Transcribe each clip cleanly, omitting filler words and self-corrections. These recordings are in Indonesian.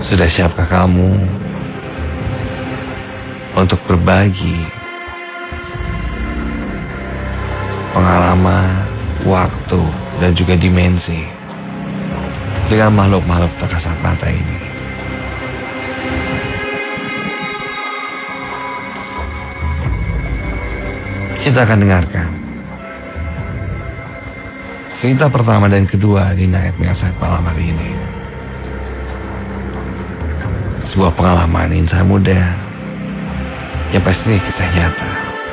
Sudah siapkah kamu untuk berbagi pengalaman, waktu, dan juga dimensi dengan makhluk-makhluk tak kasat mata ini? Kita akan dengarkan cerita pertama dan kedua di Nightmare Side malam hari ini. Sebuah pengalaman insan muda yang pastinya kisah nyata.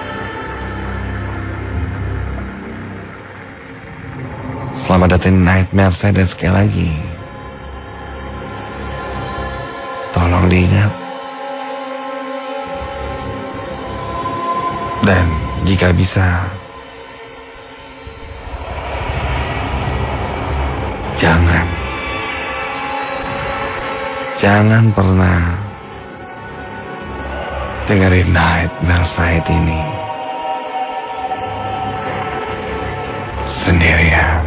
Selamat datang di Nightmare Side, dan sekali lagi tolong diingat, dan jika bisa jangan pernah dengerin Nightmare Side ini sendirian.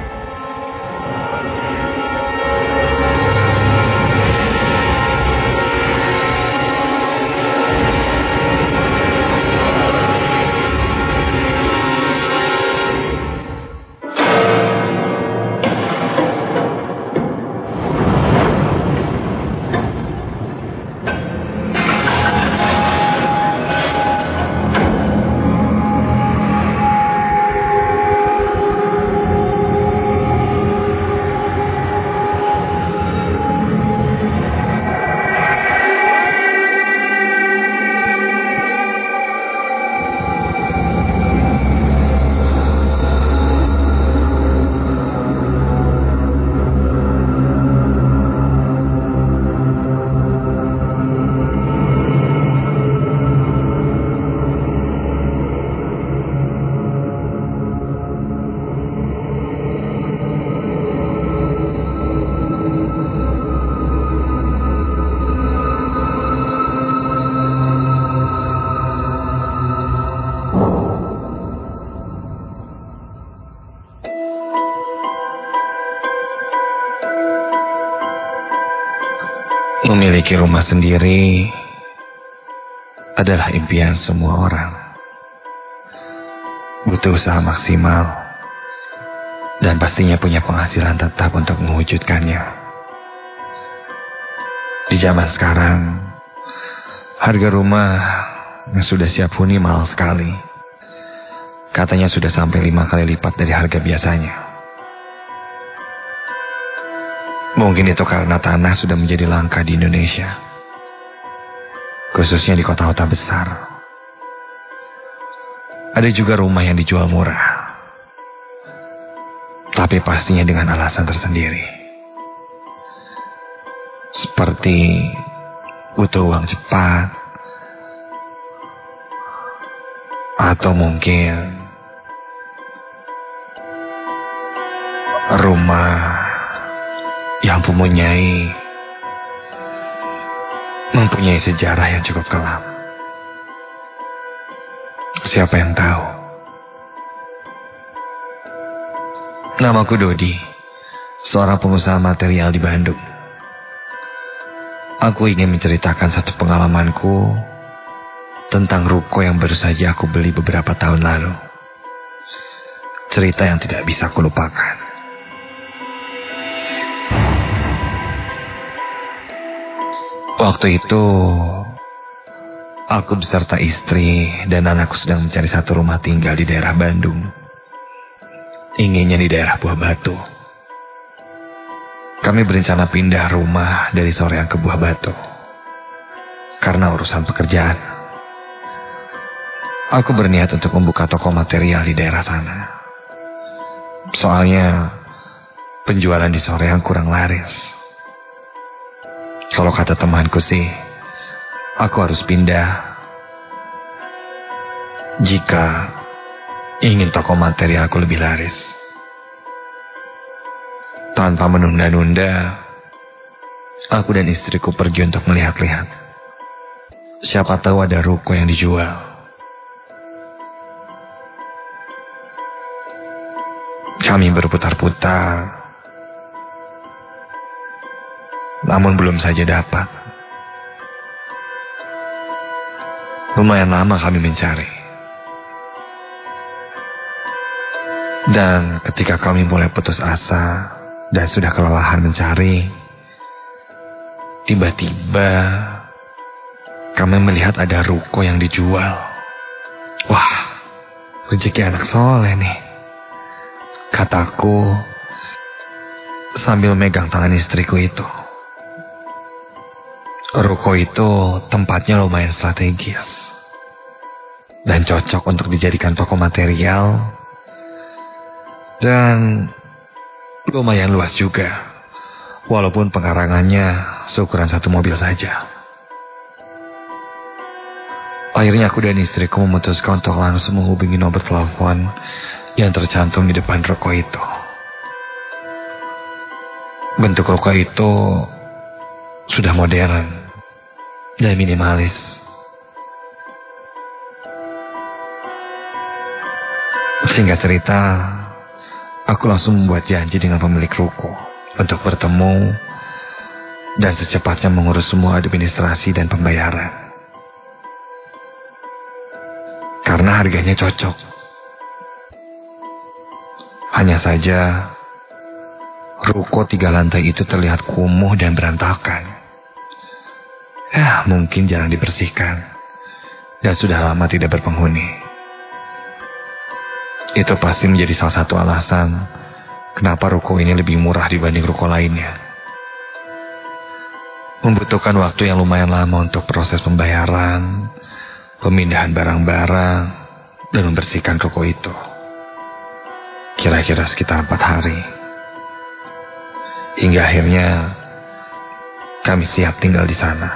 Memiliki rumah sendiri adalah impian semua orang. Butuh usaha maksimal dan pastinya punya penghasilan tetap untuk mewujudkannya. Di zaman sekarang, harga rumah yang sudah siap huni mahal sekali. Katanya sudah sampai 5 kali lipat dari harga biasanya. Mungkin itu karena tanah sudah menjadi langka di Indonesia, khususnya di kota-kota besar. Ada juga rumah yang dijual murah, tapi pastinya dengan alasan tersendiri. Seperti butuh uang cepat, atau mungkin rumah yang mempunyai sejarah yang cukup kelam. Siapa yang tahu? Namaku Dodi, seorang pengusaha material di Bandung. Aku ingin menceritakan satu pengalamanku tentang ruko yang baru saja aku beli beberapa tahun lalu. Cerita yang tidak bisa aku lupakan. Waktu itu, aku beserta istri dan anakku sedang mencari satu rumah tinggal di daerah Bandung. Inginnya di daerah Buah Batu. Kami berencana pindah rumah dari Soreang ke Buah Batu karena urusan pekerjaan. Aku berniat untuk membuka toko material di daerah sana. Soalnya penjualan di Soreang kurang laris. Kalau kata temanku sih, aku harus pindah jika ingin toko materialku lebih laris. Tanpa menunda-nunda, aku dan istriku pergi untuk melihat-lihat. Siapa tahu ada ruko yang dijual. Kami berputar-putar namun belum saja dapat. Lumayan lama kami mencari. Dan ketika kami mulai putus asa dan sudah kelelahan mencari, tiba-tiba kami melihat ada ruko yang dijual. Wah, rezeki anak soleh nih, kataku sambil megang tangan istriku itu. Ruko itu tempatnya lumayan strategis dan cocok untuk dijadikan toko material, dan lumayan luas juga, walaupun pengarangannya seukuran satu mobil saja. Akhirnya aku dan istriku memutuskan untuk langsung menghubungi nomor telepon yang tercantum di depan ruko itu. Bentuk ruko itu sudah modern dan minimalis. Singkat cerita, aku langsung membuat janji dengan pemilik ruko untuk bertemu dan secepatnya mengurus semua administrasi dan pembayaran. Karena harganya cocok. Hanya saja, ruko 3 lantai itu terlihat kumuh dan berantakan. Mungkin jarang dibersihkan dan sudah lama tidak berpenghuni. Itu pasti menjadi salah satu alasan kenapa ruko ini lebih murah dibanding ruko lainnya. Membutuhkan waktu yang lumayan lama untuk proses pembayaran, pemindahan barang-barang, dan membersihkan ruko itu. Kira-kira sekitar 4 hari. Hingga akhirnya kami siap tinggal di sana.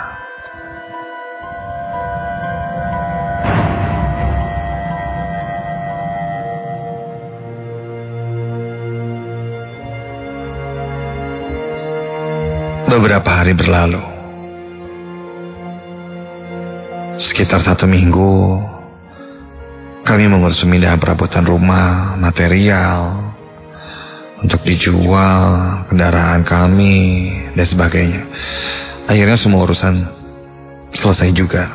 Beberapa hari berlalu. Sekitar 1 minggu, kami mengurus pemindahan perabotan rumah, material, untuk dijual, kendaraan kami, dan sebagainya. Akhirnya semua urusan selesai juga.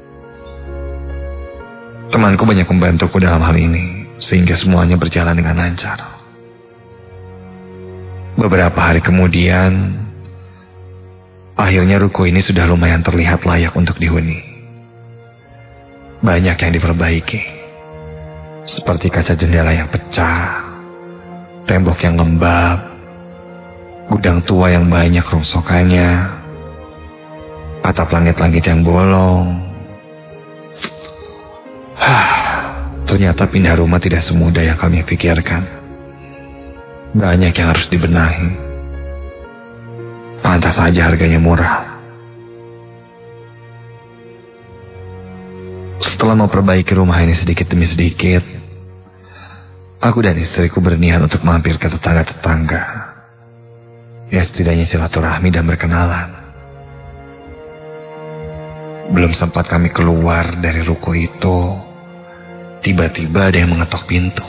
Temanku banyak membantuku dalam hal ini, sehingga semuanya berjalan dengan lancar. Beberapa hari kemudian, akhirnya ruko ini sudah lumayan terlihat layak untuk dihuni. Banyak yang diperbaiki, seperti kaca jendela yang pecah, tembok yang lembab, gudang tua yang banyak rongsokannya, atap langit-langit yang bolong. Ternyata pindah rumah tidak semudah yang kami pikirkan. Banyak yang harus dibenahi. Pantas saja harganya murah. Setelah memperbaiki rumah ini sedikit demi sedikit, aku dan istriku berniat untuk mampir ke tetangga-tetangga. Ya, setidaknya silaturahmi dan berkenalan. Belum sempat kami keluar dari ruko itu, tiba-tiba ada yang mengetok pintu.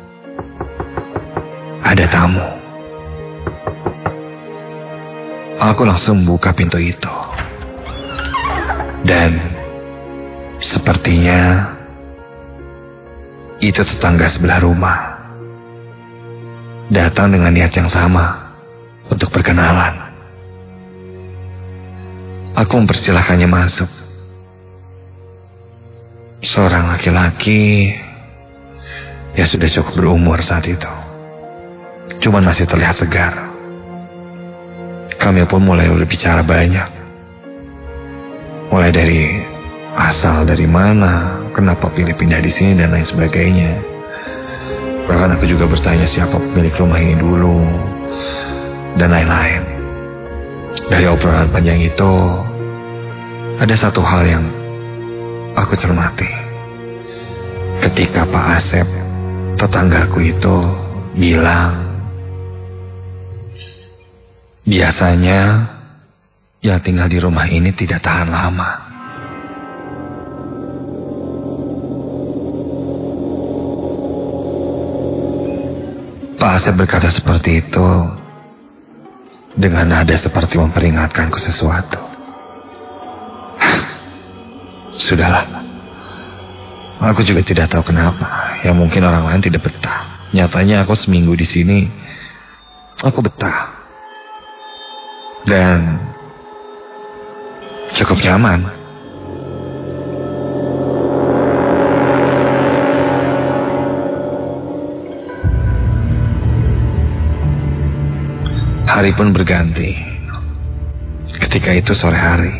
Ada tamu. Aku langsung buka pintu itu. Dan sepertinya itu tetangga sebelah rumah. Datang dengan niat yang sama untuk berkenalan. Aku mempersilahkannya masuk. Seorang laki-laki, ya sudah cukup berumur saat itu. Cuman masih terlihat segar. Kami pun mulai berbicara banyak. Mulai dari asal dari mana, kenapa pilih pindah di sini dan lain sebagainya. Bahkan aku juga bertanya siapa pemilik rumah ini dulu dan lain-lain. Dari obrolan panjang itu, ada satu hal yang aku cermati. Ketika Pak Asep, tetanggaku itu, bilang, biasanya yang tinggal di rumah ini tidak tahan lama. Pak Asep berkata seperti itu dengan nada seperti memperingatkanku sesuatu. Sudahlah. Aku juga tidak tahu kenapa. Ya mungkin orang lain tidak betah. Nyatanya aku seminggu di sini, aku betah. Dan cukup nyaman. Hari pun berganti. Ketika itu sore hari.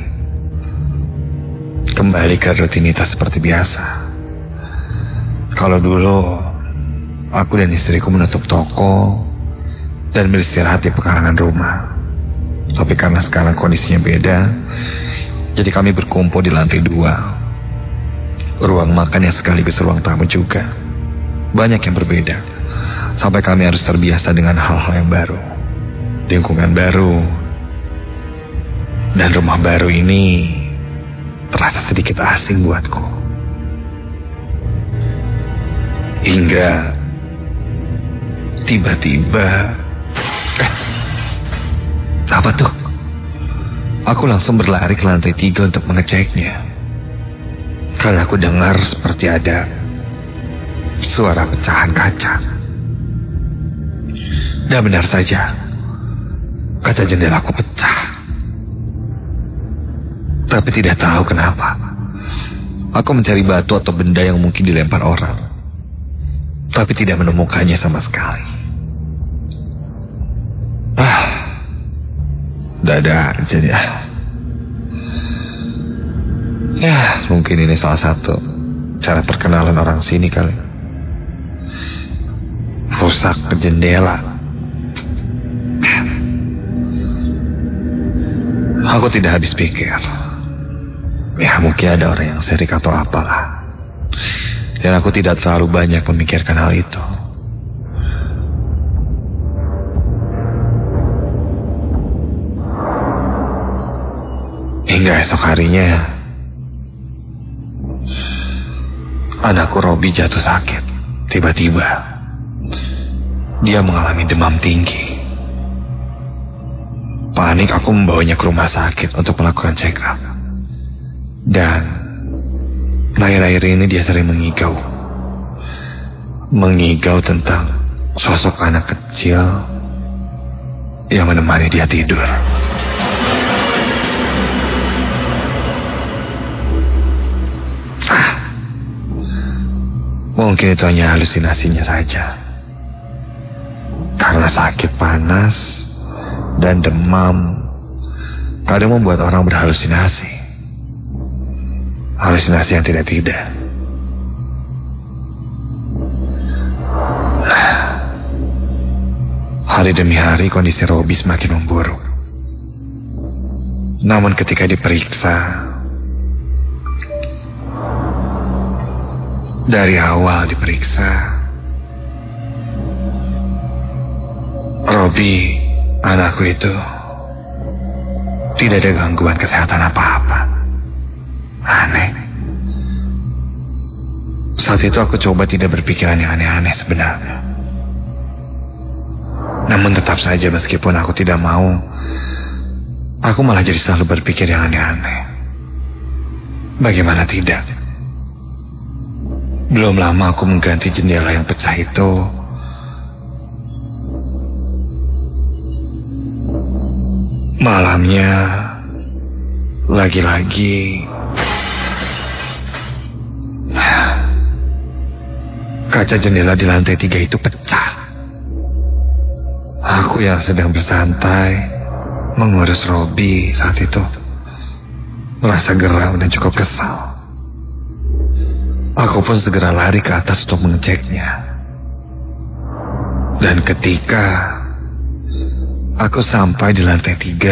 Kembali ke rutinitas seperti biasa. Kalau dulu aku dan istriku menutup toko dan beristirahat di pekarangan rumah. Tapi karena sekarang kondisinya beda, jadi kami berkumpul di lantai 2. Ruang makan yang sekaligus ruang tamu juga. Banyak yang berbeda. Sampai kami harus terbiasa dengan hal-hal yang baru. Lingkungan baru. Dan rumah baru ini terasa sedikit asing buatku. Hingga tiba-tiba apa tuh? Aku langsung berlari ke lantai 3 untuk mengeceknya. Karena aku dengar seperti ada suara pecahan kaca. Dan benar saja, kaca jendelaku pecah. Tapi tidak tahu kenapa. Aku mencari batu atau benda yang mungkin dilempar orang. Tapi tidak menemukannya sama sekali. Dada jadi ya mungkin ini salah satu cara perkenalan orang sini kali. Rusak ke jendela. Aku tidak habis pikir. Ya mungkin ada orang yang sirik atau apalah. Dan aku tidak terlalu banyak memikirkan hal itu. Hingga esok harinya, anakku Robi jatuh sakit. Tiba-tiba, dia mengalami demam tinggi. Panik aku membawanya ke rumah sakit untuk melakukan check up. Dan akhir-akhir ini dia sering mengigau. Mengigau tentang sosok anak kecil yang menemani dia tidur. Mungkin itu hanya halusinasinya saja. Karena sakit panas dan demam kadang membuat orang berhalusinasi. Halusinasi yang tidak-tidak. Hari demi hari kondisi Robi semakin memburuk. Namun ketika diperiksa, dari awal diperiksa, Robi, anakku itu, tidak ada gangguan kesehatan apa-apa. Aneh. Saat itu aku coba tidak berpikiran yang aneh-aneh sebenarnya. Namun tetap saja meskipun aku tidak mau, aku malah jadi selalu berpikir yang aneh-aneh. Bagaimana tidak? Belum lama aku mengganti jendela yang pecah itu. Malamnya, lagi-lagi kaca jendela di lantai 3 itu pecah. Aku yang sedang bersantai mengurus Robi saat itu merasa geram dan cukup kesal. Aku pun segera lari ke atas untuk mengeceknya. Dan ketika aku sampai di lantai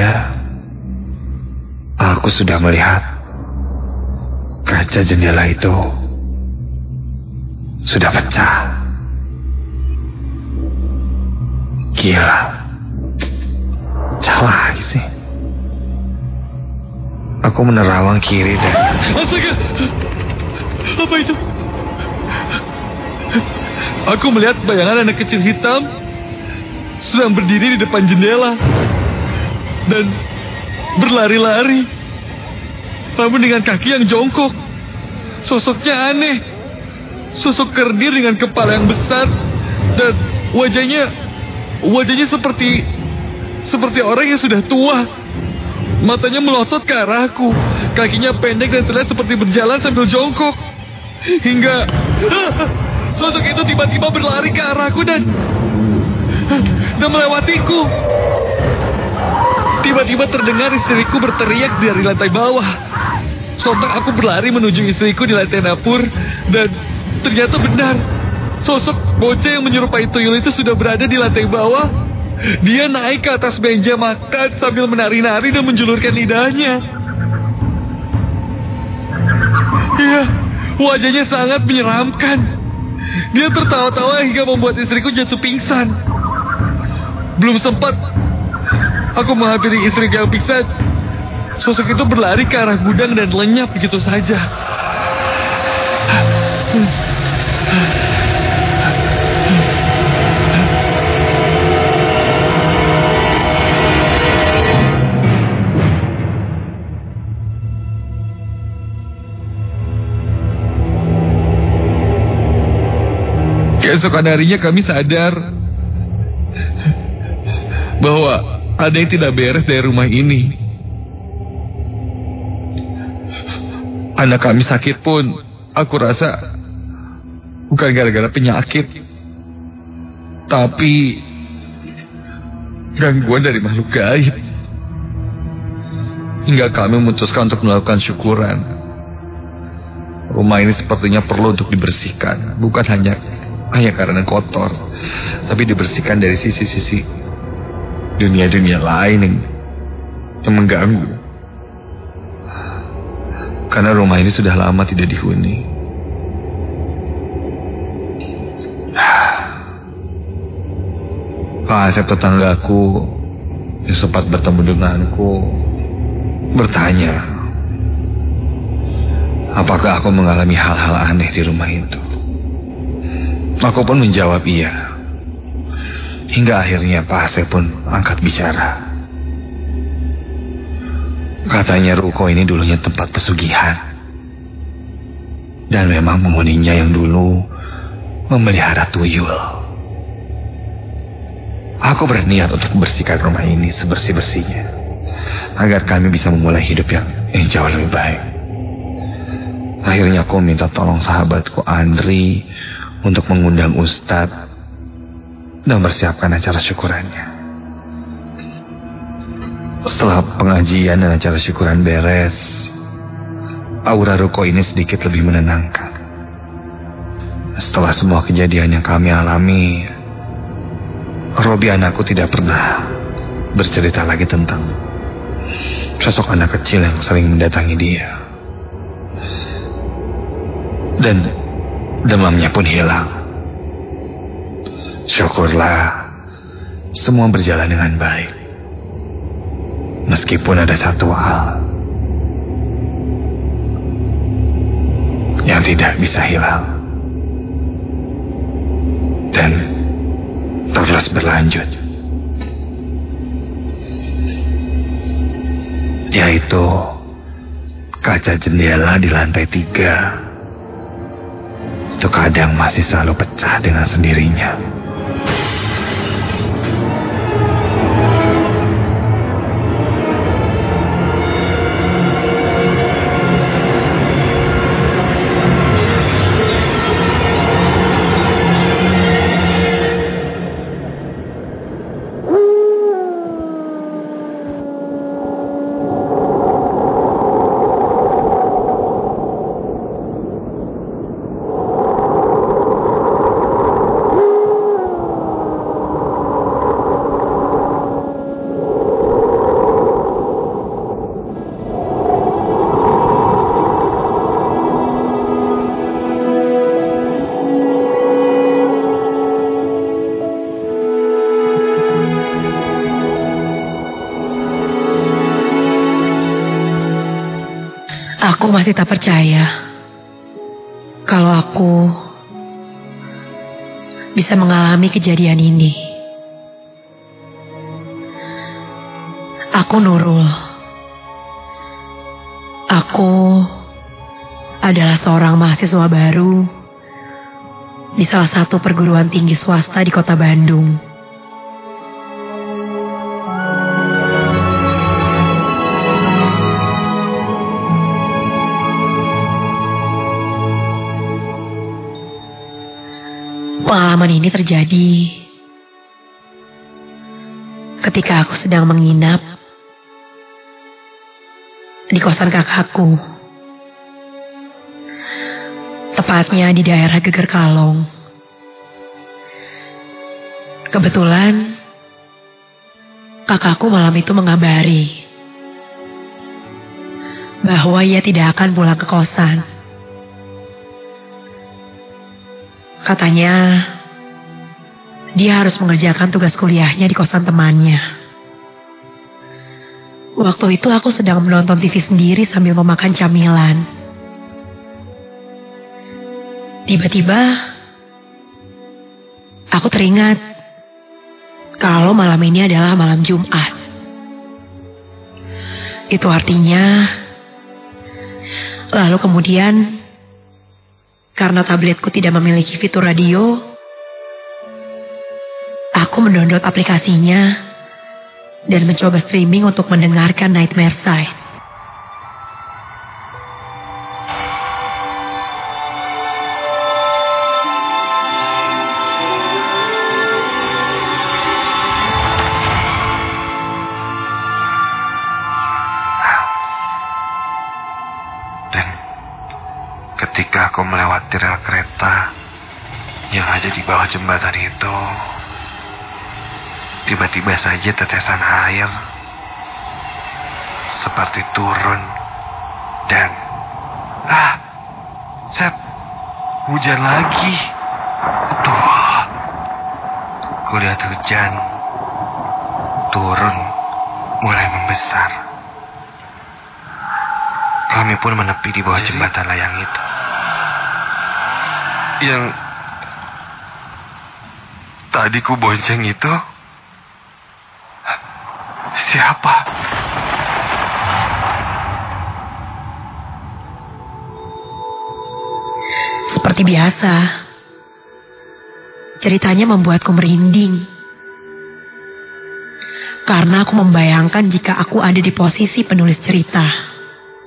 3, aku sudah melihat kaca jendela itu sudah pecah. Gila. Salah sih. Aku menerawang kiri dan... Astaga! Apa itu? Aku melihat bayangan anak kecil hitam sedang berdiri di depan jendela. dan berlari-lari. Namun dengan kaki yang jongkok. Sosoknya aneh. Sosok kerdir dengan kepala yang besar dan wajahnya seperti orang yang sudah tua. Matanya melotot ke arahku. Kakinya pendek dan terlihat seperti berjalan sambil jongkok. Hingga sosok itu tiba-tiba berlari ke arahku dan melewatiku. Tiba-tiba terdengar istriku berteriak dari lantai bawah. Sontak aku berlari menuju istriku di lantai dapur. Dan ternyata benar, sosok bocah yang menyerupai tuyul itu sudah berada di lantai bawah. Dia naik ke atas meja makan sambil menari-nari dan menjulurkan lidahnya. Iya, wajahnya sangat menyeramkan. Dia tertawa-tawa hingga membuat istriku jatuh pingsan. Belum sempat aku menghampiri istri yang pingsan, sosok itu berlari ke arah gudang dan lenyap begitu saja. Keesokan harinya kami sadar bahwa ada yang tidak beres dari rumah ini. Anak kami sakit pun aku rasa bukan gara-gara penyakit, tapi gangguan dari makhluk gaib. Hingga kami memutuskan untuk melakukan syukuran. Rumah ini sepertinya perlu untuk dibersihkan, bukan hanya karena kotor, tapi dibersihkan dari sisi-sisi dunia-dunia lain yang mengganggu. Karena rumah ini sudah lama tidak dihuni. Pak Asep, tetanggaku yang sempat bertemu denganku, bertanya apakah aku mengalami hal-hal aneh di rumah itu. Aku pun menjawab iya. Hingga akhirnya Pak Asep pun angkat bicara. Katanya ruko ini dulunya tempat pesugihan. Dan memang penghuninya yang dulu memelihara tuyul. Aku berniat untuk membersihkan rumah ini sebersih-bersihnya, agar kami bisa memulai hidup yang jauh lebih baik. Akhirnya aku minta tolong sahabatku Andri untuk mengundang Ustadz dan mempersiapkan acara syukurannya. Setelah pengajian dan acara syukuran beres, aura ruko ini sedikit lebih menenangkan. Setelah semua kejadian yang kami alami, Robi anakku tidak pernah bercerita lagi tentang sosok anak kecil yang sering mendatangi dia. Dan demamnya pun hilang. Syukurlah semua berjalan dengan baik. Meskipun ada satu hal yang tidak bisa hilang dan terus berlanjut, yaitu kaca jendela di lantai 3 itu kadang masih selalu pecah dengan sendirinya. Aku masih tak percaya kalau aku bisa mengalami kejadian ini. Aku Nurul. Aku adalah seorang mahasiswa baru di salah satu perguruan tinggi swasta di kota Bandung. Pengalaman ini terjadi ketika aku sedang menginap di kosan kakakku, tepatnya di daerah Geger Kalong. Kebetulan kakakku malam itu mengabari bahwa ia tidak akan pulang ke kosan. Katanya, dia harus mengerjakan tugas kuliahnya di kosan temannya. Waktu itu aku sedang menonton TV sendiri sambil memakan camilan. Tiba-tiba, aku teringat kalau malam ini adalah malam Jumat. Itu artinya, lalu kemudian, karena tabletku tidak memiliki fitur radio, aku mendownload aplikasinya dan mencoba streaming untuk mendengarkan Nightmare Side. Ketika aku melewati rel kereta yang ada di bawah jembatan itu, tiba-tiba saja tetesan air seperti turun dan hujan lagi. Kulihat hujan turun mulai membesar. Kami pun menepi di bawah jembatan layang itu. Yang tadi ku bonceng itu siapa? Seperti biasa, ceritanya membuatku merinding. Karena aku membayangkan jika aku ada di posisi penulis cerita.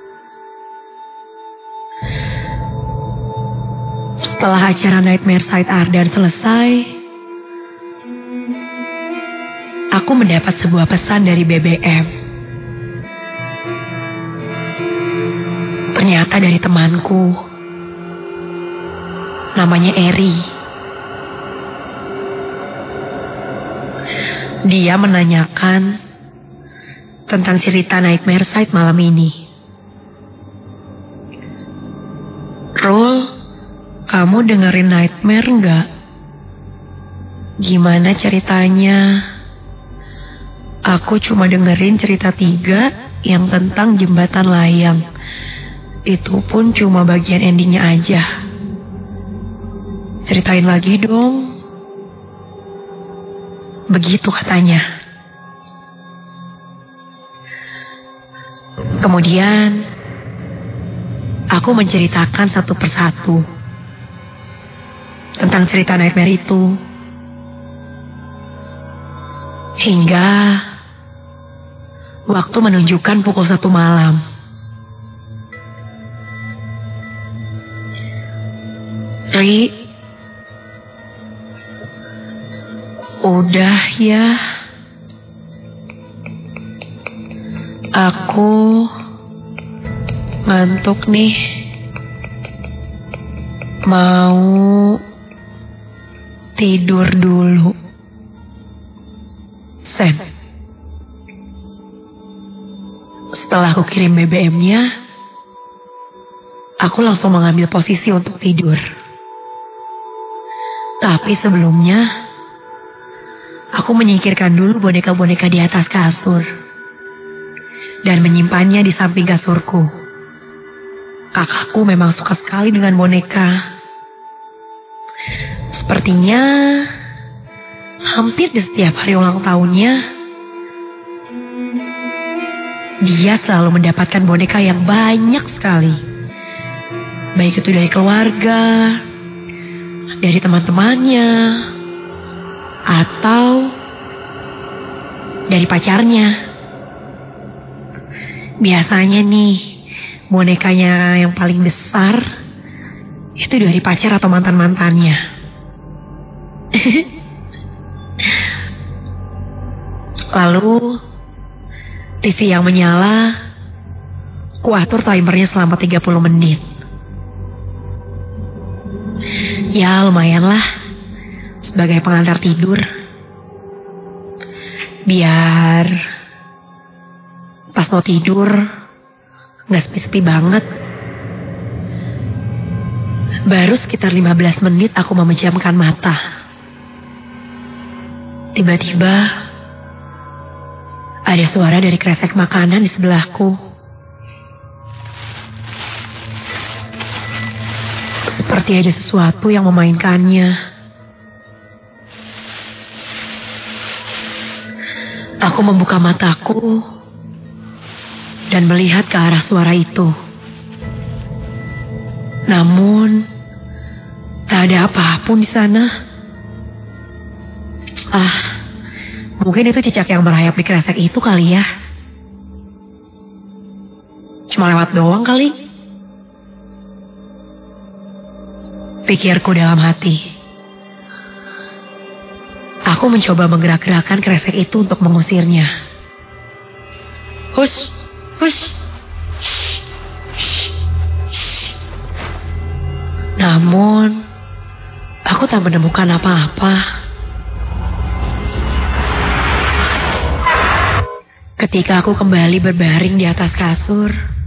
Setelah acara Nightmare Side Ardan selesai, aku mendapat sebuah pesan dari BBM. Ternyata dari temanku, namanya Eri. Dia menanyakan tentang cerita Nightmare Side malam ini. Rul, kamu dengerin Nightmare nggak? Gimana ceritanya? Aku cuma dengerin cerita 3 yang tentang jembatan layang. Itu pun cuma bagian endingnya aja. Ceritain lagi dong. Begitu katanya. Kemudian, aku menceritakan satu persatu tentang cerita Nightmare itu. Hingga waktu menunjukkan pukul 1 malam. Ri, udah ya. Aku ngantuk nih. Mau tidur dulu. Sen. Setelah aku kirim BBM-nya, aku langsung mengambil posisi untuk tidur. Tapi sebelumnya, aku menyingkirkan dulu boneka-boneka di atas kasur dan menyimpannya di samping kasurku. Kakakku memang suka sekali dengan boneka. Sepertinya hampir di setiap hari ulang tahunnya, Dia selalu mendapatkan boneka yang banyak sekali. Baik itu dari keluarga, dari teman-temannya, atau dari pacarnya. Biasanya nih, bonekanya yang paling besar itu dari pacar atau mantan-mantannya. Lalu TV yang menyala, ku atur timernya selama 30 menit. Ya lumayanlah, sebagai pengantar tidur. Biar pas mau tidur, gak sepi-sepi banget. Baru sekitar 15 menit aku memejamkan mata. Tiba-tiba ada suara dari kresek makanan di sebelahku. Seperti ada sesuatu yang memainkannya. Aku membuka mataku dan melihat ke arah suara itu. Namun, tak ada apapun di sana. Mungkin itu cicak yang merayap di kresek itu kali ya. Cuma lewat doang kali. Pikirku dalam hati. Aku mencoba menggerak-gerakkan kresek itu untuk mengusirnya. Hush, hush. Namun, aku tak menemukan apa-apa. Ketika aku kembali berbaring di atas kasur,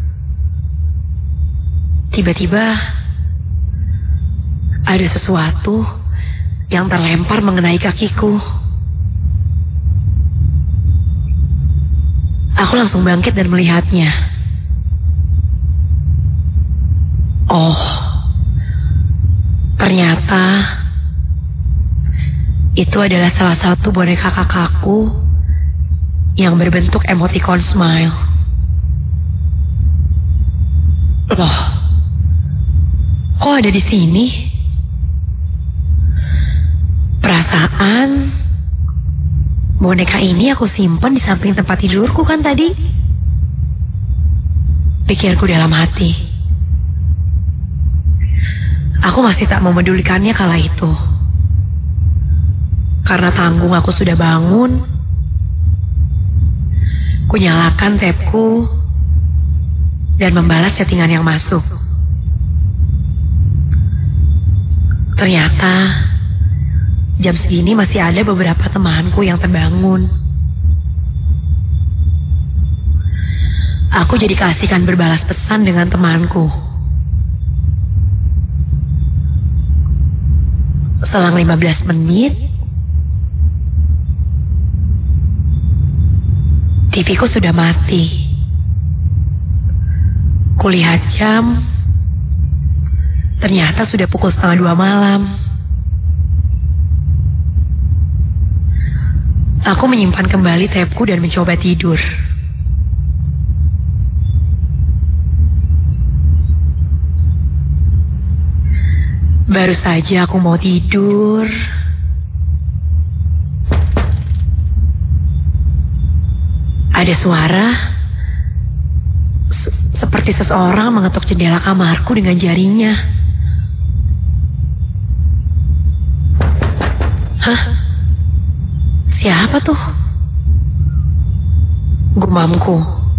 tiba-tiba ada sesuatu yang terlempar mengenai kakiku. Aku langsung bangkit dan melihatnya. Oh, ternyata itu adalah salah satu boneka kakakku yang berbentuk emoticon smile. Loh, kok ada di sini? Perasaan boneka ini aku simpan di samping tempat tidurku kan tadi? Pikirku dalam hati. Aku masih tak memedulikannya kala itu. Karena tanggung aku sudah bangun, ku nyalakan tabku dan membalas chattingan yang masuk. Ternyata jam segini masih ada beberapa temanku yang terbangun. Aku jadi keasikan berbalas pesan dengan temanku. Selang 15 menit, TV-ku sudah mati. Kulihat jam, ternyata sudah pukul 1:30 malam. Aku menyimpan kembali tabku dan mencoba tidur. Baru saja aku mau tidur, ada suara seperti seseorang mengetuk jendela kamarku dengan jarinya. Hah? Siapa tuh? Gumamku.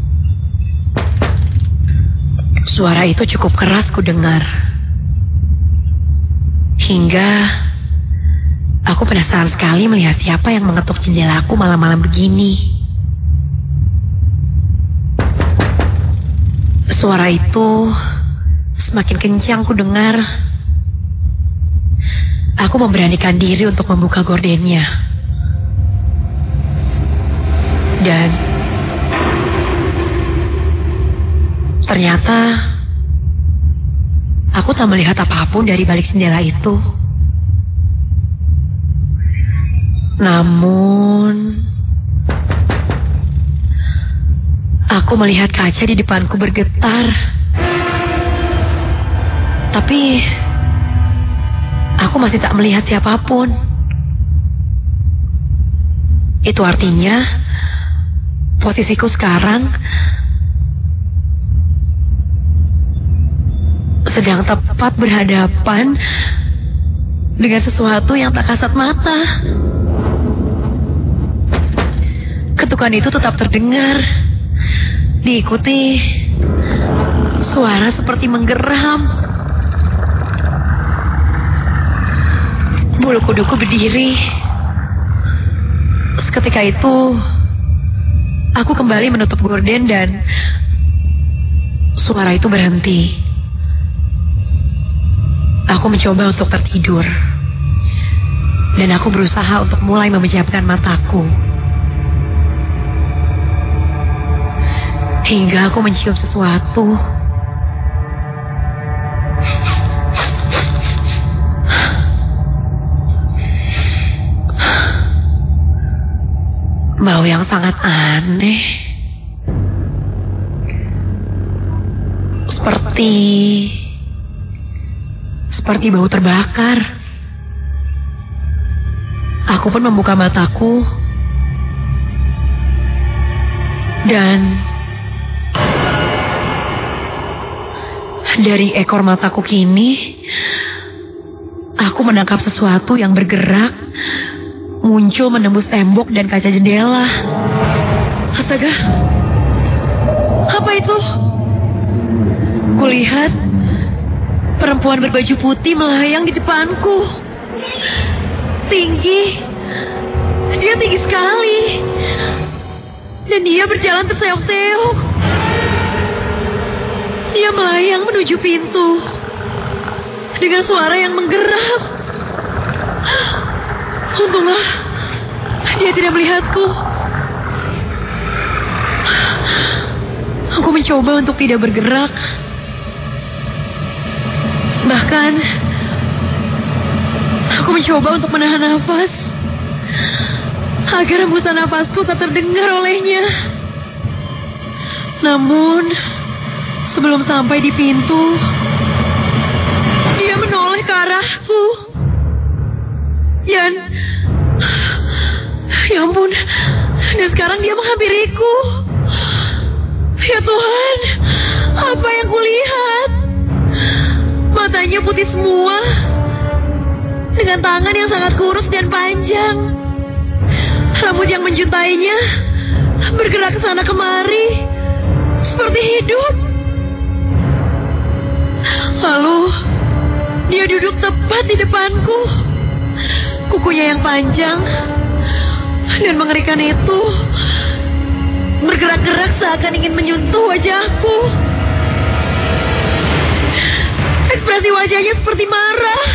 Suara itu cukup keras ku dengar. Hingga aku penasaran sekali melihat siapa yang mengetuk jendelaku malam-malam begini. Suara itu semakin kencang ku dengar. Aku memberanikan diri untuk membuka gordennya. Dan ternyata aku tak melihat apapun dari balik jendela itu. Namun Aku melihat kaca di depanku bergetar. Tapi aku masih tak melihat siapapun. Itu artinya posisiku sekarang sedang tepat berhadapan dengan sesuatu yang tak kasat mata. Ketukan itu tetap terdengar, diikuti suara seperti menggeram. Bulu kuduku berdiri. Seketika itu aku kembali menutup gorden dan suara itu berhenti. Aku mencoba untuk tertidur. Dan aku berusaha untuk mulai memejamkan mataku. Hingga aku mencium sesuatu. Bau yang sangat aneh. Seperti bau terbakar. Aku pun membuka mataku. Dan dari ekor mataku kini, aku menangkap sesuatu yang bergerak, muncul menembus tembok dan kaca jendela. Astaga, apa itu? Kulihat perempuan berbaju putih melayang di depanku. Tinggi. Dia tinggi sekali. Dan dia berjalan terseok-seok. Dia melayang menuju pintu dengan suara yang menggeram. Untunglah dia tidak melihatku. Aku mencoba untuk tidak bergerak. Bahkan aku mencoba untuk menahan nafas agar hembusan nafasku tak terdengar olehnya. Namun sebelum sampai di pintu, dia menoleh ke arahku. Dan ya ampun, dan sekarang dia menghampiriku. Ya Tuhan, apa yang kulihat? Matanya putih semua, dengan tangan yang sangat kurus dan panjang. Rambut yang menjuntainya bergerak ke sana kemari, seperti hidup. Lalu dia duduk tepat di depanku. Kukunya yang panjang dan mengerikan itu bergerak-gerak seakan ingin menyentuh wajahku. Ekspresi wajahnya seperti marah.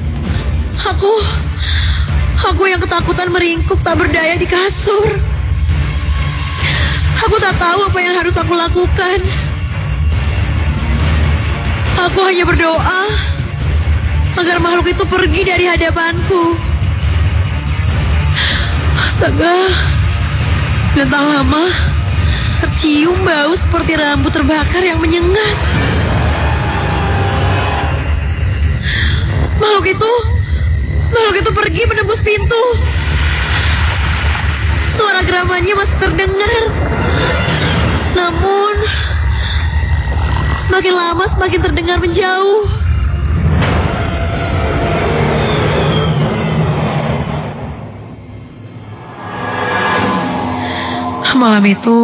Aku yang ketakutan meringkuk tak berdaya di kasur. Aku tak tahu apa yang harus aku lakukan. Aku hanya berdoa agar makhluk itu pergi dari hadapanku. Astaga, dan tak lama tercium bau seperti rambut terbakar yang menyengat. Makhluk itu pergi menembus pintu. Suara geramannya masih terdengar. Namun semakin lama semakin terdengar menjauh. Malam itu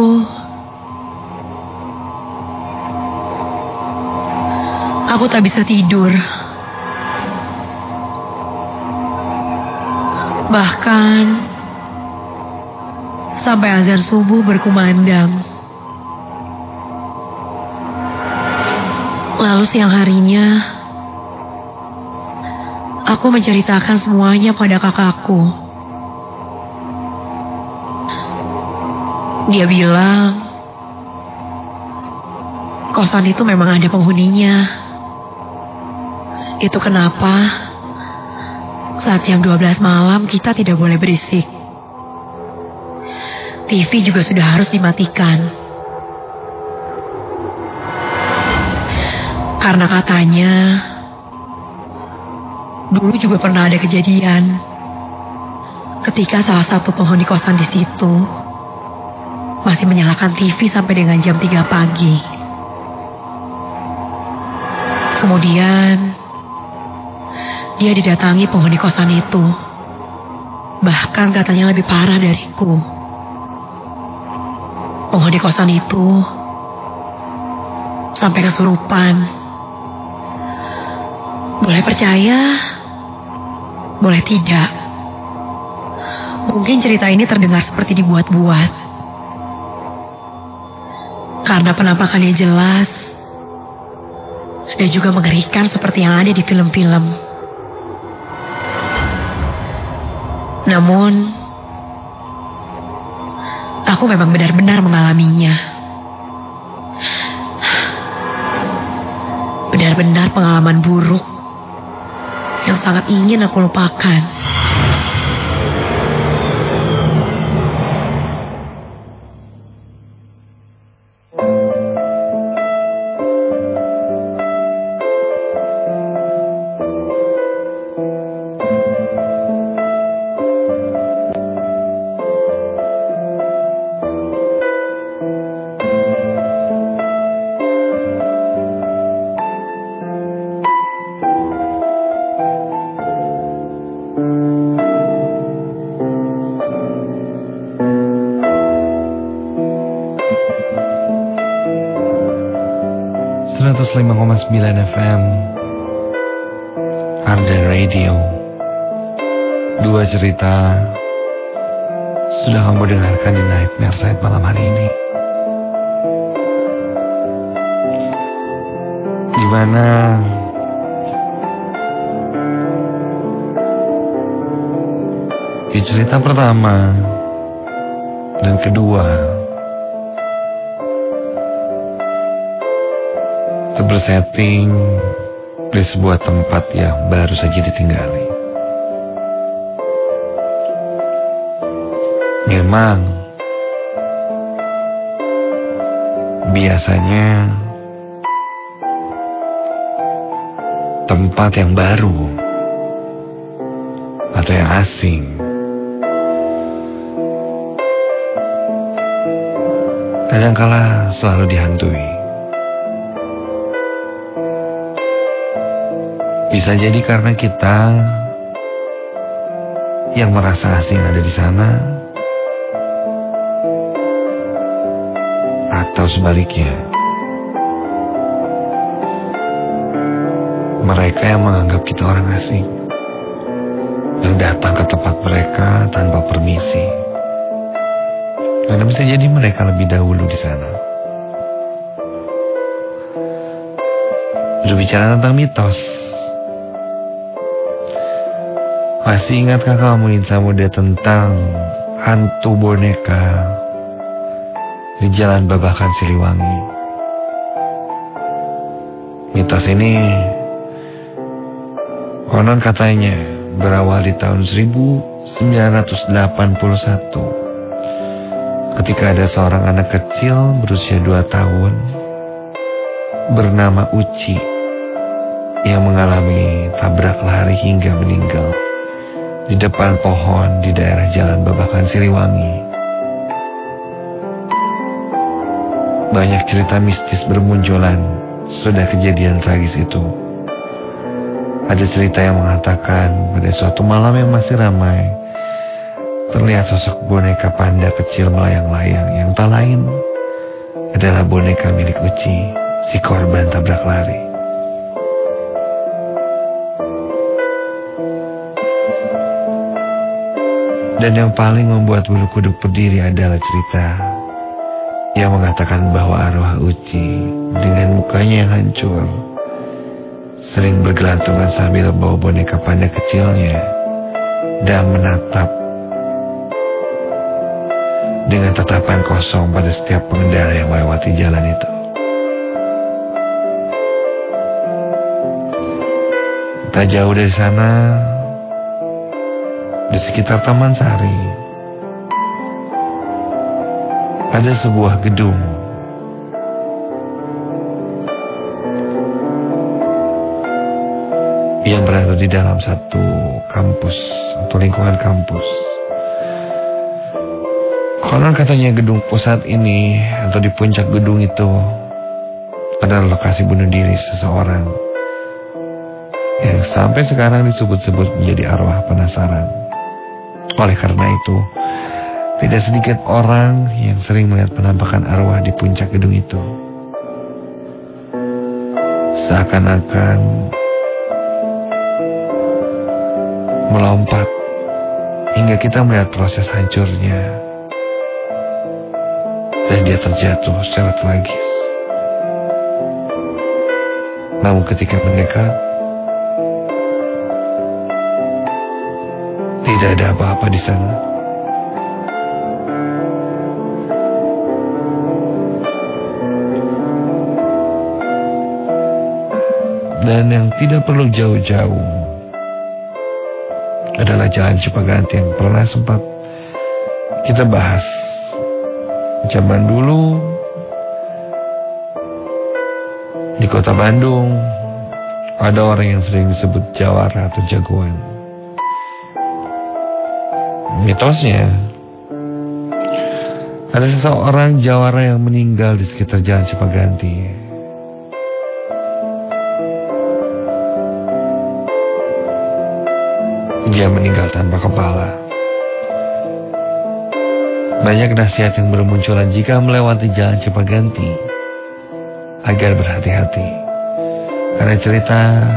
aku tak bisa tidur. Bahkan sampai azan subuh berkumandang. Lalu siang harinya aku menceritakan semuanya pada kakakku. Dia bilang kosan itu memang ada penghuninya. Itu kenapa saat jam 12 malam kita tidak boleh berisik. TV juga sudah harus dimatikan. Karena katanya dulu juga pernah ada kejadian ketika salah satu penghuni kosan di situ masih menyalakan TV sampai dengan jam 3 pagi. Kemudian dia didatangi penghuni kosan itu. Bahkan katanya lebih parah dariku. Penghuni kosan itu sampai kesurupan. Boleh percaya, boleh tidak. Mungkin cerita ini terdengar seperti dibuat-buat. Karena penampakannya jelas dan juga mengerikan seperti yang ada di film-film. Namun, aku memang benar-benar mengalaminya. Benar-benar pengalaman buruk yang sangat ingin aku lupakan. FM Arda Radio. Dua cerita sudah kamu dengarkan di Nightmare Side malam hari ini, di mana di cerita pertama dan kedua bersetting di sebuah tempat yang baru saja ditinggali. Memang biasanya tempat yang baru atau yang asing kadangkala selalu dihantui. Bisa jadi karena kita yang merasa asing ada di sana, atau sebaliknya, mereka yang menganggap kita orang asing, yang datang ke tempat mereka tanpa permisi. Karena bisa jadi mereka lebih dahulu di sana. Berbicara tentang mitos, masih ingatkah kamu Insa Muda tentang hantu boneka di Jalan Babakan Siliwangi? Mitos ini konon katanya berawal di tahun 1981 ketika ada seorang anak kecil berusia 2 tahun bernama Uci yang mengalami tabrak lari hingga meninggal di depan pohon di daerah Jalan Babakan Siliwangi. Banyak cerita mistis bermunculan sudah kejadian tragis itu. Ada cerita yang mengatakan pada suatu malam yang masih ramai, terlihat sosok boneka panda kecil melayang-layang yang tak lain adalah boneka milik Uci, si korban tabrak lari. Dan yang paling membuat bulu kuduk berdiri adalah cerita yang mengatakan bahwa arwah Uci dengan mukanya yang hancur sering bergelantungan sambil bawa boneka panda kecilnya dan menatap dengan tatapan kosong pada setiap pengendara yang melewati jalan itu. Tak jauh dari sana, di sekitar Taman Sari, ada sebuah gedung yang berada di dalam satu kampus atau lingkungan kampus. Konon katanya gedung pusat ini atau di puncak gedung itu adalah lokasi bunuh diri seseorang yang sampai sekarang disebut-sebut menjadi arwah penasaran. Oleh karena itu, tidak sedikit orang yang sering melihat penampakan arwah di puncak gedung itu. Seakan-akan melompat hingga kita melihat proses hancurnya. Dan dia terjatuh secara tragis. Namun ketika mendekat, tidak ada apa-apa di sana. Dan yang tidak perlu jauh-jauh adalah Jalan Cipaganti yang pernah sempat kita bahas. Zaman dulu di kota Bandung ada orang yang sering disebut jawara atau jagoan. Mitosnya ada seseorang jawara yang meninggal di sekitar Jalan Cipaganti. Dia meninggal tanpa kepala. Banyak nasihat yang bermunculan jika melewati Jalan Cipaganti agar berhati-hati. Karena cerita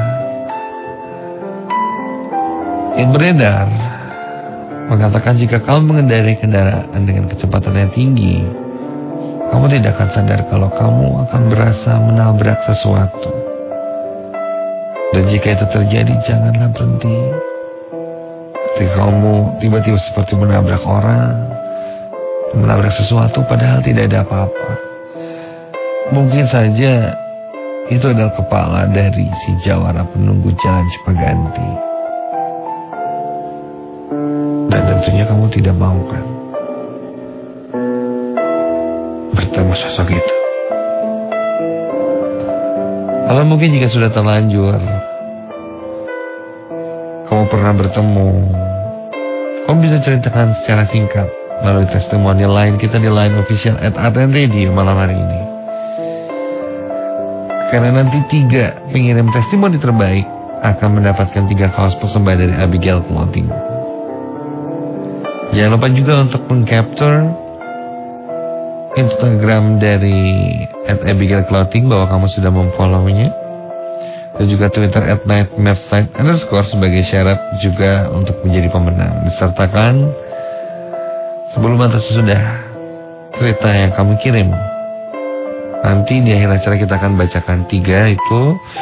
yang beredar mengatakan jika kamu mengendarai kendaraan dengan kecepatan yang tinggi, kamu tidak akan sadar kalau kamu akan berasa menabrak sesuatu. Dan jika itu terjadi, janganlah berhenti. Ketika kamu tiba-tiba seperti menabrak orang, menabrak sesuatu padahal tidak ada apa-apa. Mungkin saja itu adalah kepala dari si jawara penunggu Jalan Cipaganti. Dan tentunya kamu tidak mau kan bertemu sosok itu. Atau mungkin jika sudah terlanjur kamu pernah bertemu, kamu bisa ceritakan secara singkat melalui testimoni lain kita di line official @ardenradio malam hari ini. Karena nanti 3 pengirim testimoni terbaik akan mendapatkan 3 kaos persembahan dari Abigail Clothing. Jangan lupa juga untuk mengcapture Instagram dari @Abigail Clothing bahwa kamu sudah memfollownya. Dan juga Twitter @nightmaresite_ sebagai syarat juga untuk menjadi pemenang. Disertakan sebelum atau sesudah cerita yang kamu kirim. Nanti di akhir acara kita akan bacakan 3 itu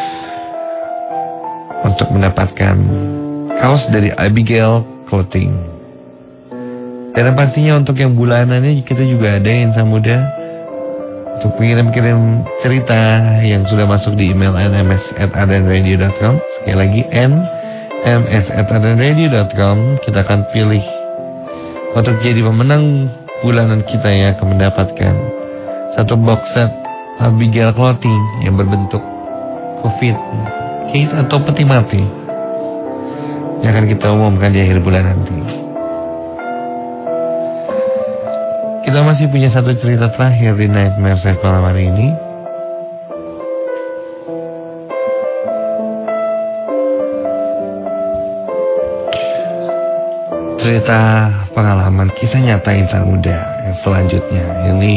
untuk mendapatkan kaos dari Abigail Clothing. Dan pastinya untuk yang bulanannya kita juga ada Insan Muda. Untuk mengirim-kirim cerita yang sudah masuk di email nms@ardenradio.com. Sekali lagi nms@ardenradio.com. Kita akan pilih untuk jadi pemenang bulanan kita yang akan mendapatkan satu box set Abigail Clothing yang berbentuk COVID case atau peti mati yang akan kita umumkan di akhir bulan nanti. Kita masih punya satu cerita terakhir di Nightmare Set malam hari ini. Cerita pengalaman kisah nyata insan muda yang selanjutnya. Ini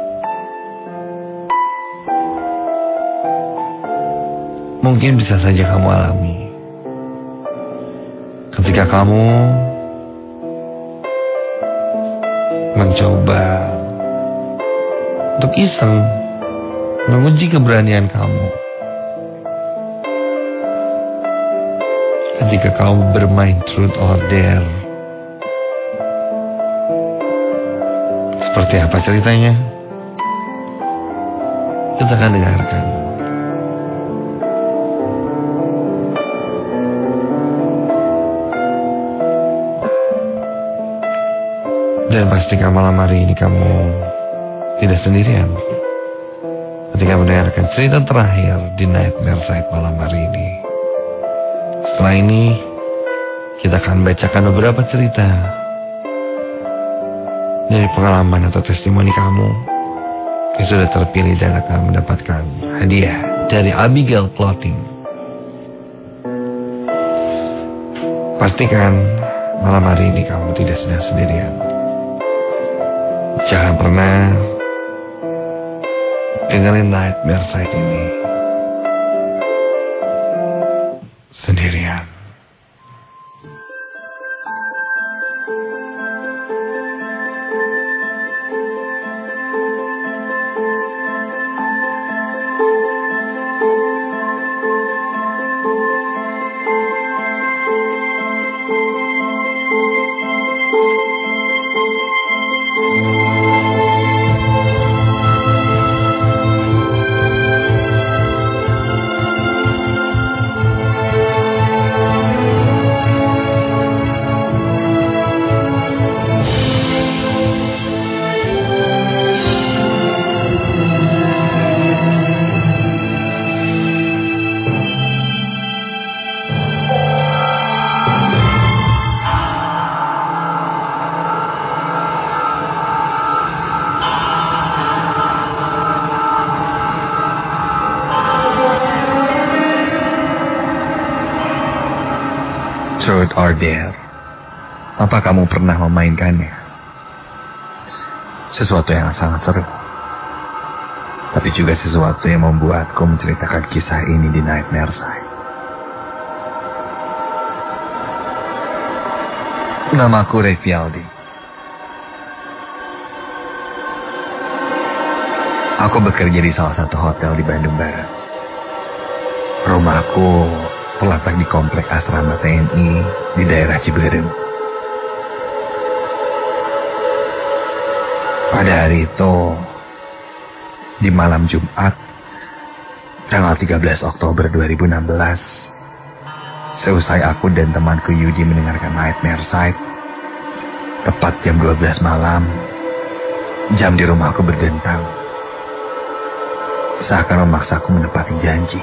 mungkin bisa saja kamu alami ketika kamu mencoba untuk iseng menguji keberanian kamu. Ketika kamu bermain truth or dare. Seperti apa ceritanya? Kita akan dengarkan. Dan pastikan malam hari ini kamu tidak sendirian ketika mendengarkan cerita terakhir di Nightmare Side malam hari ini. Setelah ini kita akan bacakan beberapa cerita dari pengalaman atau testimoni kamu yang sudah terpilih dan akan mendapatkan hadiah dari Abigail Clothing. Pastikan malam hari ini kamu tidak sedang sendirian. Jangan pernah dengerin Nightmare Side ini sendirian. Truth or Dare. Apa kamu pernah memainkannya? Sesuatu yang sangat seru. Tapi juga sesuatu yang membuatku menceritakan kisah ini di Nightmare Side. Namaku Revialdi. Aku bekerja di salah satu hotel di Bandung Barat. Rumahku terletak di komplek asrama TNI di daerah Ciberem. Pada hari itu, di malam Jumat, tanggal 13 Oktober 2016, seusai aku dan temanku Yudi mendengarkan Nightmare Side, tepat jam 12 malam, jam di rumahku berdentang, seakan memaksaku menepati janji.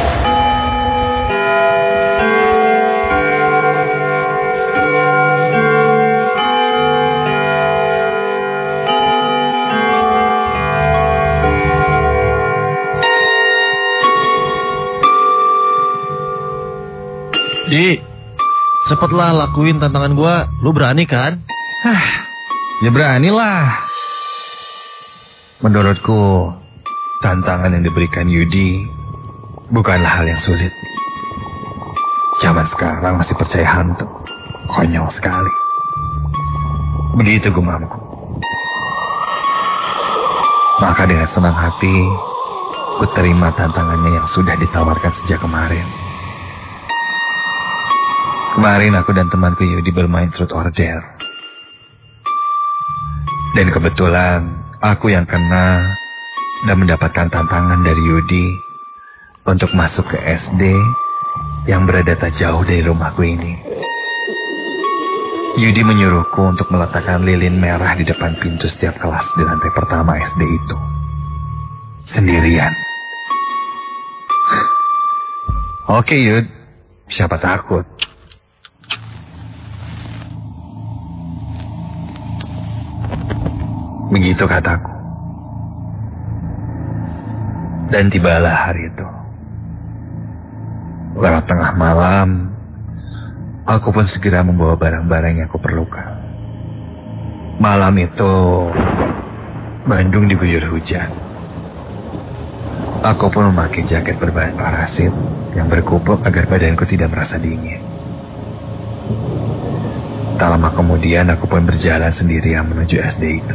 Di, cepatlah lakuin tantangan gua. Lu berani kan? Ya beranilah. Menurutku, tantangan yang diberikan Yudi bukanlah hal yang sulit. Zaman sekarang masih percaya hantu. Konyol sekali. Begitu gumamku. Maka dengan senang hati, ku terima tantangannya yang sudah ditawarkan sejak kemarin. Kemarin aku dan temanku Yudi bermain Truth or Dare. Dan kebetulan aku yang kena dan mendapatkan tantangan dari Yudi untuk masuk ke SD yang berada tak jauh dari rumahku ini. Yudi menyuruhku untuk meletakkan lilin merah di depan pintu setiap kelas di lantai pertama SD itu. Sendirian. Oke Yud, siapa takut? Begitu kataku. Dan tibalah hari itu. Lewat tengah malam, aku pun segera membawa barang-barang yang aku perlukan. Malam itu, Bandung diguyur hujan. Aku pun memakai jaket berbahan parasit yang berkupluk agar badanku tidak merasa dingin. Tak lama kemudian aku pun berjalan sendirian menuju SD itu.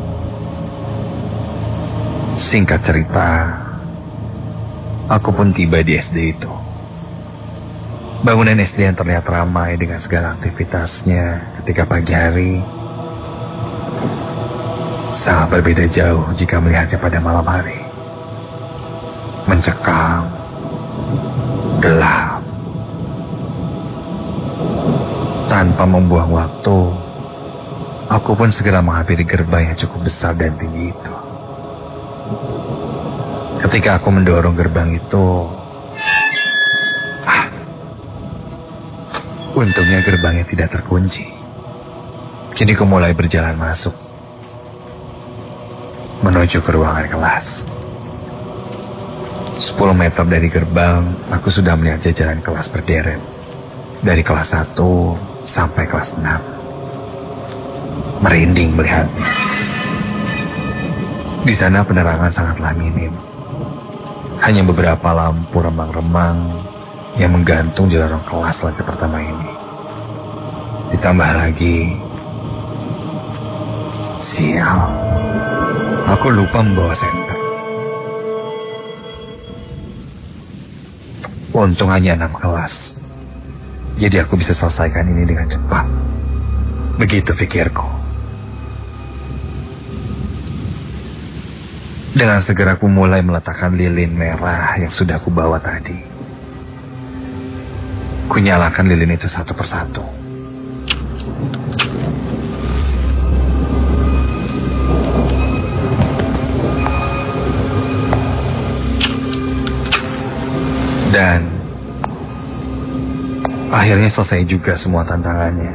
Singkat cerita, aku pun tiba di SD itu. Bangunan SD yang terlihat ramai dengan segala aktivitasnya ketika pagi hari sangat berbeda jauh jika melihatnya pada malam hari. Mencekam, gelap. Tanpa membuang waktu, aku pun segera menghampiri gerbang yang cukup besar dan tinggi itu. Ketika aku mendorong gerbang itu, Untungnya gerbangnya tidak terkunci. Kini ku mulai berjalan masuk menuju ke ruangan kelas. 10 meter dari gerbang, aku sudah melihat jajaran kelas berderet. Dari kelas 1 sampai kelas 6. Merinding melihatnya. Di sana penerangan sangatlah minim. Hanya beberapa lampu remang-remang yang menggantung di lorong kelas lantai pertama ini. Ditambah lagi, sial, aku lupa membawa senter. Untung hanya 6 kelas, jadi aku bisa selesaikan ini dengan cepat. Begitu pikirku. Dengan segera aku mulai meletakkan lilin merah yang sudah aku bawa tadi. Kunyalakan lilin itu satu persatu. Dan akhirnya selesai juga semua tantangannya.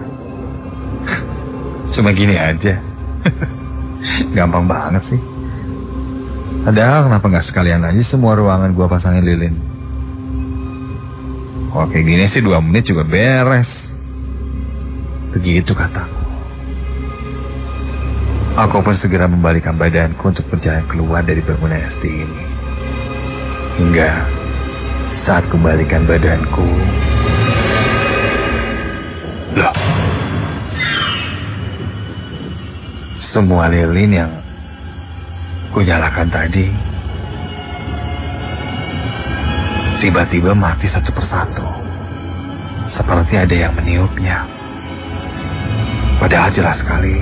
Cuma gini aja. Gampang banget sih. Padahal kenapa gak sekalian aja semua ruangan gua pasangin lilin. Kalau kayak gini sih 2 menit juga beres. Begitu kataku. Aku pun segera membalikkan badanku untuk berjalan keluar dari bangunan SD ini. Hingga saat kembalikan badanku, loh, semua lilin yang kunyalakan tadi tiba-tiba mati satu persatu, seperti ada yang meniupnya. Padahal jelas sekali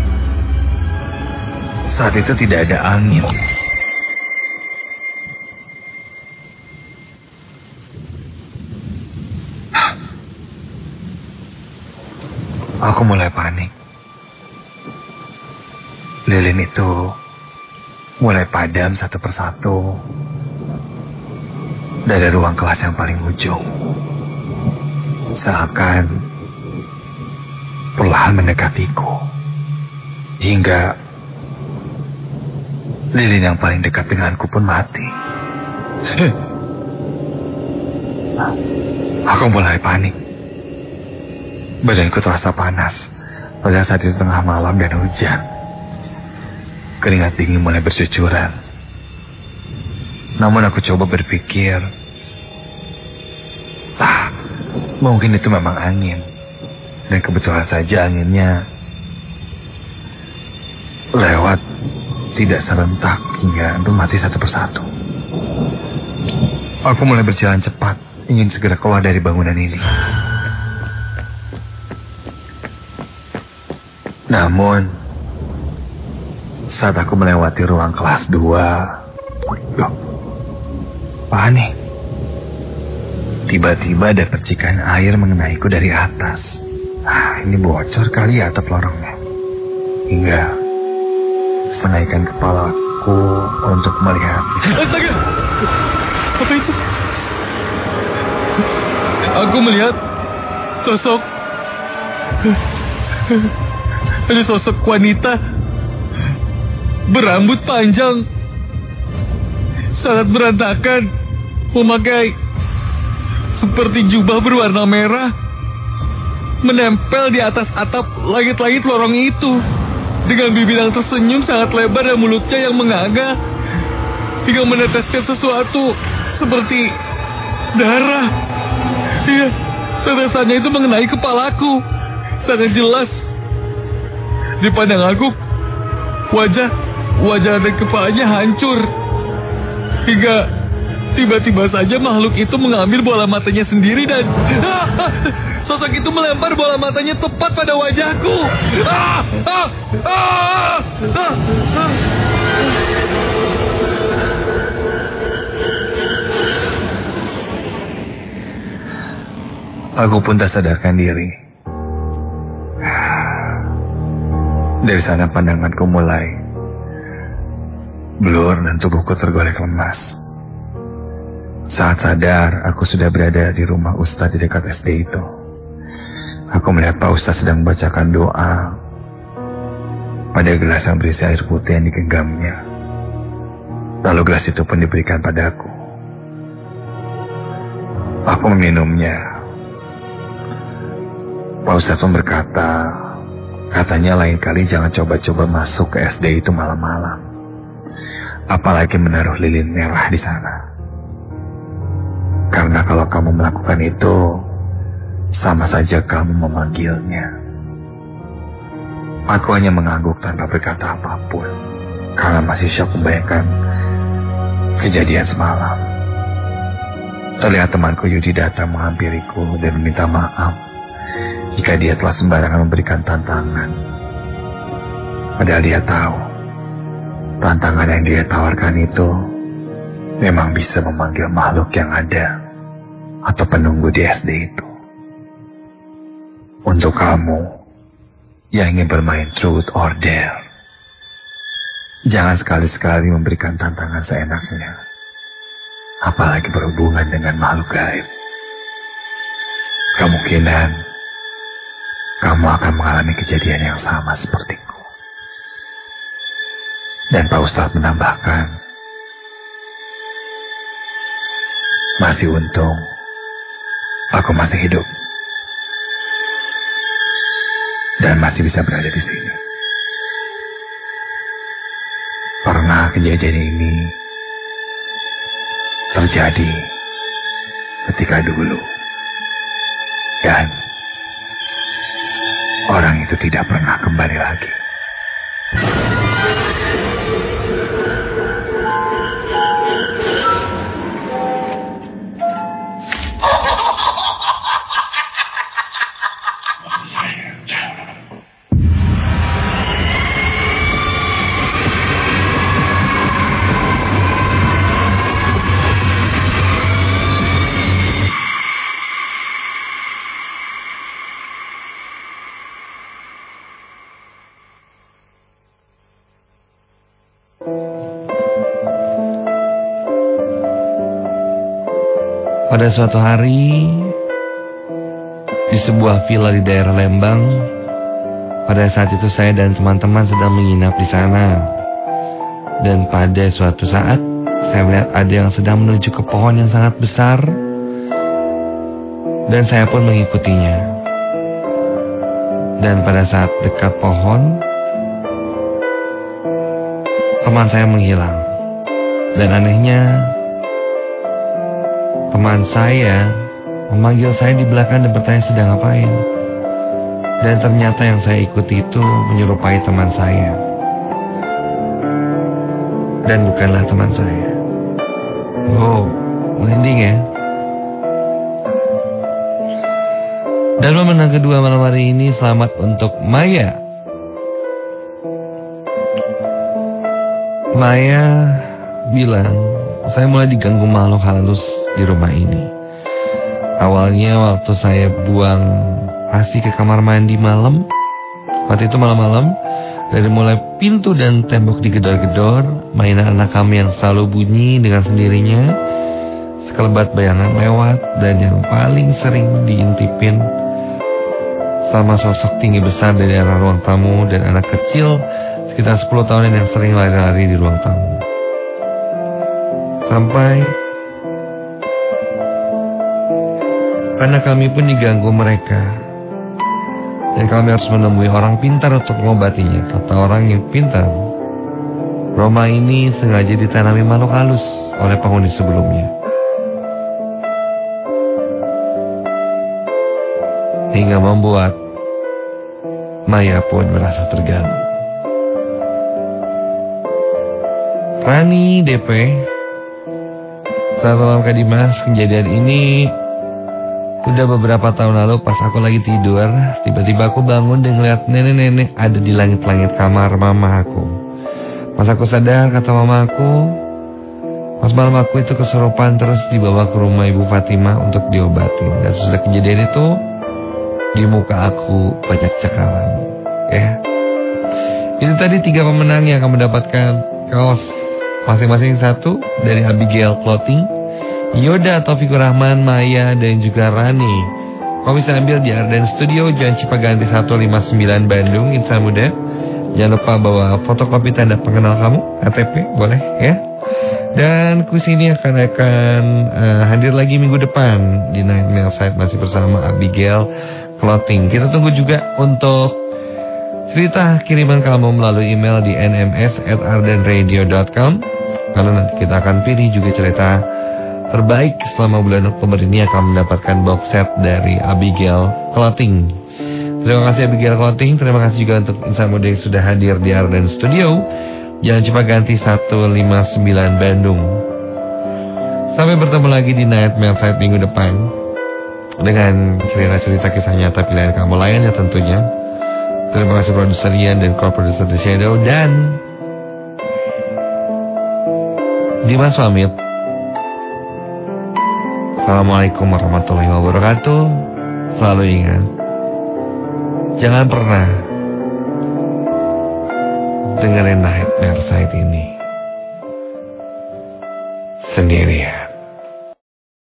saat itu tidak ada angin. Aku mulai panik. Lilin itu mulai padam satu persatu dari ruang kelas yang paling ujung. Seakan perlahan mendekatiku. Hingga lilin yang paling dekat denganku pun mati. Aku mulai panik. Badanku terasa panas pada saat itu tengah malam dan hujan. Keringat dingin mulai bercucuran. Namun aku coba berpikir, mungkin itu memang angin. Dan kebetulan saja anginnya lewat tidak serentak hingga mati satu persatu. Aku mulai berjalan cepat, ingin segera keluar dari bangunan ini. Namun, saat aku melewati ruang kelas 2, loh, apa nih? Tiba-tiba ada percikan air mengenaiku dari atas. Ini bocor kali ya atap lorongnya. Hingga senaikan kepalaku untuk melihat. Astaga! Apa itu? Aku melihat sosok. Ada sosok wanita berambut panjang, sangat berantakan, memakai seperti jubah berwarna merah, menempel di atas atap langit-langit lorong itu, dengan bibir yang tersenyum sangat lebar dan mulutnya yang menganga, hingga meneteskan sesuatu seperti darah. Iya, tetesannya itu mengenai kepalaku, sangat jelas. Di pandanganku, wajah dan kepalanya hancur. Hingga tiba-tiba saja makhluk itu mengambil bola matanya sendiri dan sosok itu melempar bola matanya tepat pada wajahku. Aku pun tak sadarkan diri. Dari sana pandanganku mulai blur dan tubuhku tergolek lemas. Saat sadar, aku sudah berada di rumah Ustadz di dekat SD itu. Aku melihat Pak Ustaz sedang membacakan doa pada gelas yang berisi air putih yang digenggamnya. Lalu gelas itu pun diberikan padaku. Aku meminumnya. Pak Ustaz pun berkata, katanya lain kali jangan coba-coba masuk ke SD itu malam-malam. Apalagi menaruh lilin merah di sana. Karena kalau kamu melakukan itu, sama saja kamu memanggilnya. Aku hanya mengangguk tanpa berkata apapun, karena masih syok membayangkan kejadian semalam. Terlihat temanku Yudi datang menghampiriku dan meminta maaf jika dia telah sembarangan memberikan tantangan. Padahal dia tahu, tantangan yang dia tawarkan itu memang bisa memanggil makhluk yang ada atau penunggu di SD itu. Untuk kamu yang ingin bermain truth or dare, jangan sekali-sekali memberikan tantangan seenaknya, apalagi berhubungan dengan makhluk gaib. Kemungkinan kamu akan mengalami kejadian yang sama sepertiku. Dan Pak Ustadz menambahkan, masih untung aku masih hidup dan masih bisa berada di sini. Pernah kejadian ini terjadi ketika dulu, dan orang itu tidak pernah kembali lagi. Pada suatu hari, di sebuah villa di daerah Lembang, pada saat itu saya dan teman-teman sedang menginap di sana. Dan pada suatu saat, saya melihat ada yang sedang menuju ke pohon yang sangat besar, dan saya pun mengikutinya. Dan pada saat dekat pohon, teman saya menghilang. Dan anehnya, teman saya memanggil saya di belakang dan bertanya sedang ngapain. Dan ternyata yang saya ikuti itu menyerupai teman saya. Dan bukanlah teman saya. Wow, merinding ya. Dan pemenang kedua malam hari ini, selamat untuk Maya. Maya bilang, saya mulai diganggu makhluk halus di rumah ini. Awalnya waktu saya buang ASI ke kamar mandi malam, waktu itu malam-malam, dari mulai pintu dan tembok digedor-gedor, mainan anak kami yang selalu bunyi dengan sendirinya, sekelebat bayangan lewat, dan yang paling sering diintipin sama sosok tinggi besar dari arah ruang tamu dan anak kecil sekitar 10 tahunan yang sering lari-lari di ruang tamu. Sampai karena kami pun diganggu mereka, dan kami harus menemui orang pintar untuk mengobatinya. Kata orang yang pintar, rumah ini sengaja ditanami makhluk halus oleh penghuni sebelumnya, hingga membuat Maya pun merasa terganggu. Rani DP, selamat malam Kak Dimas. Kejadian ini udah beberapa tahun lalu pas aku lagi tidur. Tiba-tiba aku bangun dan ngeliat nenek-nenek ada di langit-langit kamar mama aku. Pas aku sadar, kata mama aku, pas malam aku itu kesurupan terus dibawa ke rumah Ibu Fatimah untuk diobati. Dan sesudah kejadian itu, di muka aku banyak cakaran. Ya, itu tadi 3 pemenang yang akan mendapatkan kaos masing-masing satu dari Abigail Clothing, Yoda, Taufikur Rahman, Maya, dan juga Rani Kamu bisa ambil di Arden Studio, Jalan Cipaganti 159 Bandung, Insan Muda. Jangan lupa bawa fotokopi tanda pengenal kamu, KTP, boleh ya. Dan kuis ini akan hadir lagi minggu depan di Night Mail Site, masih bersama Abigail Clothing. Kita tunggu juga untuk cerita kiriman kamu melalui email di nms@ardenradio.com. Karena nanti kita akan pilih juga cerita terbaik selama bulan Oktober ini akan mendapatkan box set dari Abigail Clothing. Terima kasih Abigail Clothing. Terima kasih juga untuk Insan Muda yang sudah hadir di Arden Studio, Jalan Cipaganti 159 Bandung. Sampai bertemu lagi di Night Mail Site minggu depan dengan cerita-cerita kisah nyata pilihan kamu lainnya tentunya. Terima kasih produser Ian dan co-producer The Shadow dan Dimas pamit. Assalamualaikum warahmatullahi wabarakatuh. Selalu ingat, jangan pernah dengerin Night Mail Site ini sendirian.